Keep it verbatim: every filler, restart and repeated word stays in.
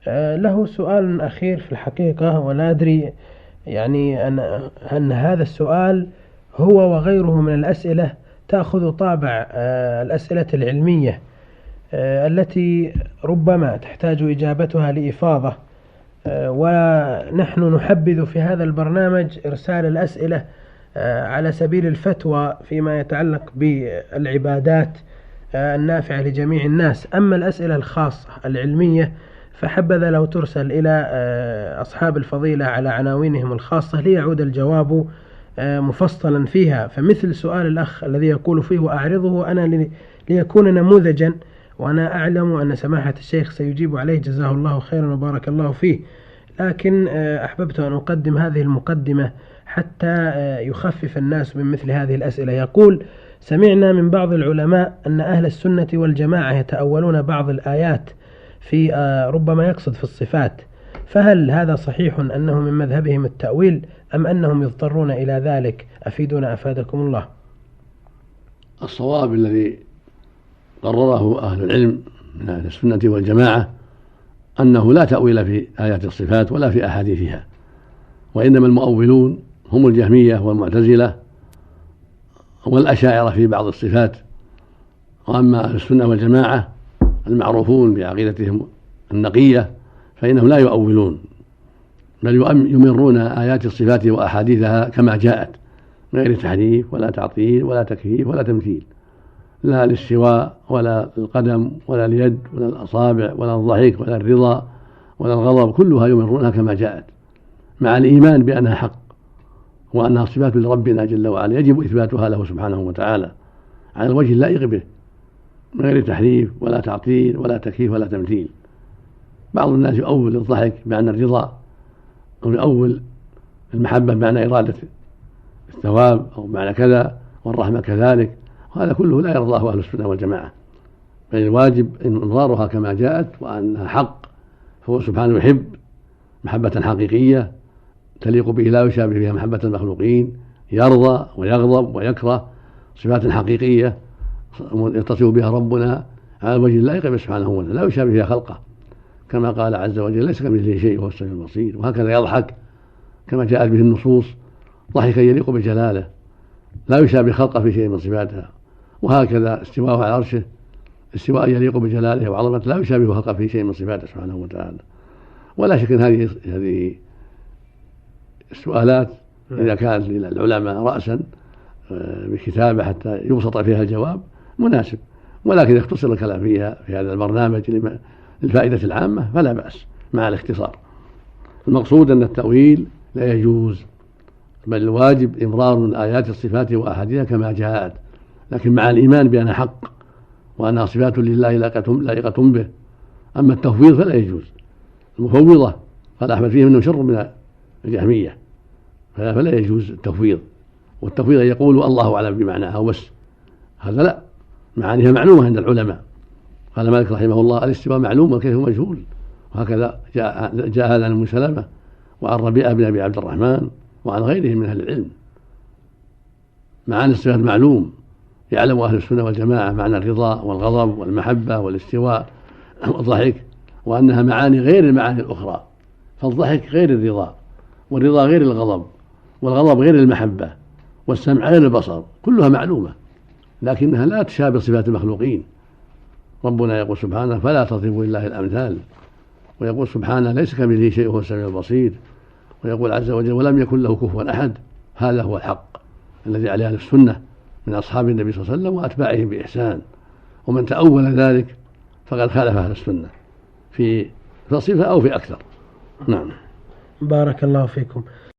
له سؤال أخير في الحقيقة، ولا أدري يعني أن, أن هذا السؤال هو وغيره من الأسئلة تأخذ طابع الأسئلة العلمية التي ربما تحتاج إجابتها لإفاضة، ونحن نحبذ في هذا البرنامج إرسال الأسئلة على سبيل الفتوى فيما يتعلق بالعبادات النافعة لجميع الناس. أما الأسئلة الخاصة العلمية فحبذا لو ترسل إلى أصحاب الفضيلة على عناوينهم الخاصة ليعود الجواب مفصلا فيها. فمثل سؤال الأخ الذي يقول فيه وأعرضه أنا ليكون نموذجا، وأنا أعلم أن سماحة الشيخ سيجيب عليه جزاه الله خيرا وبارك الله فيه، لكن أحببت أن أقدم هذه المقدمة حتى يخفف الناس من مثل هذه الأسئلة. يقول: سمعنا من بعض العلماء أن أهل السنة والجماعة يتأولون بعض الآيات في ربما يقصد في الصفات، فهل هذا صحيح أنه من مذهبهم التأويل أم أنهم يضطرون إلى ذلك؟ أفيدنا أفادكم الله. الصواب الذي قرره أهل العلم من أهل السنة والجماعة أنه لا تأويل في آيات الصفات ولا في أحاديثها، وإنما المؤولون هم الجهمية والمعتزلة والأشاعرة في بعض الصفات. وأما أهل السنة والجماعة المعروفون بعقيدتهم النقية فإنهم لا يؤولون، بل يمرون آيات الصفات وأحاديثها كما جاءت من غير تحريف ولا تعطيل ولا تكييف ولا تمثيل، لا الاستواء ولا القدم ولا اليد ولا الأصابع ولا الضحك ولا الرضا ولا الغضب، كلها يمرونها كما جاءت مع الإيمان بأنها حق وأنها صفات لربنا جل وعلا يجب إثباتها له سبحانه وتعالى على الوجه اللائق به من غير تحريف ولا تعطيل ولا تكييف ولا تمثيل. بعض الناس يؤول الضحك بمعنى الرضا، أو يؤول المحبة بمعنى إرادة الثواب أو بمعنى كذا، والرحمة كذلك، وهذا كله لا يرضاه أهل السنة والجماعة، بل الواجب إنظارها كما جاءت وأنها حق، فهو سبحانه يحب محبة حقيقية تليق به لا يشابه فيها محبة المخلوقين، يرضى ويغضب ويكره صفات حقيقية يتصف بها ربنا على الوجه اللائق به سبحانه وتعالى لا يشابه فيها خلقه، كما قال عز وجل: ليس كمثله شيء وهو السميع البصير. وهكذا يضحك كما جاءت به النصوص ضحكا يليق بجلاله لا يشابه خلقه في شيء من صفاتها. وهكذا استواءه على عرشه استواء يليق بجلاله وعظمته لا يشابه خلقه في شيء من صفاته سبحانه وتعالى. ولا شك ان هذه هذه السؤالات اذا كانت للعلماء راسا بكتابه حتى يبسط فيها الجواب مناسب، ولكن يختصر الكلام فيها في هذا البرنامج للفائده العامه فلا باس مع الاختصار. المقصود ان التاويل لا يجوز، بل الواجب امرار آيات الصفات واحاديثها كما جاءت، لكن مع الايمان بانها حق وانها صفات لله لائقه به. اما التفويض فلا يجوز. المفوضه قال احمد فيهم انه شر من الجهميه، فلا يجوز التفويض. والتفويض يقول الله اعلم بمعناها وبس، هذا لا، معانيها معلومه عند العلماء. قال مالك رحمه الله: الاستواء معلوم والكيف مجهول. وهكذا جاء, جاء هذا عن ام سلمة وعن ربيعة بن ابي عبد الرحمن وعن غيرهم من اهل العلم. معاني الصفات معلوم، يعلم اهل السنه والجماعه معنى الرضا والغضب والمحبه والاستواء والضحك، وانها معاني غير المعاني الاخرى. فالضحك غير الرضا، والرضا غير الغضب، والغضب غير المحبه، والسمع غير البصر، كلها معلومه لكنها لا تشابه صفات المخلوقين. ربنا يقول سبحانه: فلا تضربوا لله الامثال، ويقول سبحانه: ليس كمثله شيء وهو السميع البصير، ويقول عز وجل: ولم يكن له كفوا احد. هذا هو الحق الذي عليه اهل السنه من اصحاب النبي صلى الله عليه وسلم واتباعهم باحسان، ومن تاول ذلك فقد خالف اهل السنه في صفه او في اكثر. نعم. بارك الله فيكم.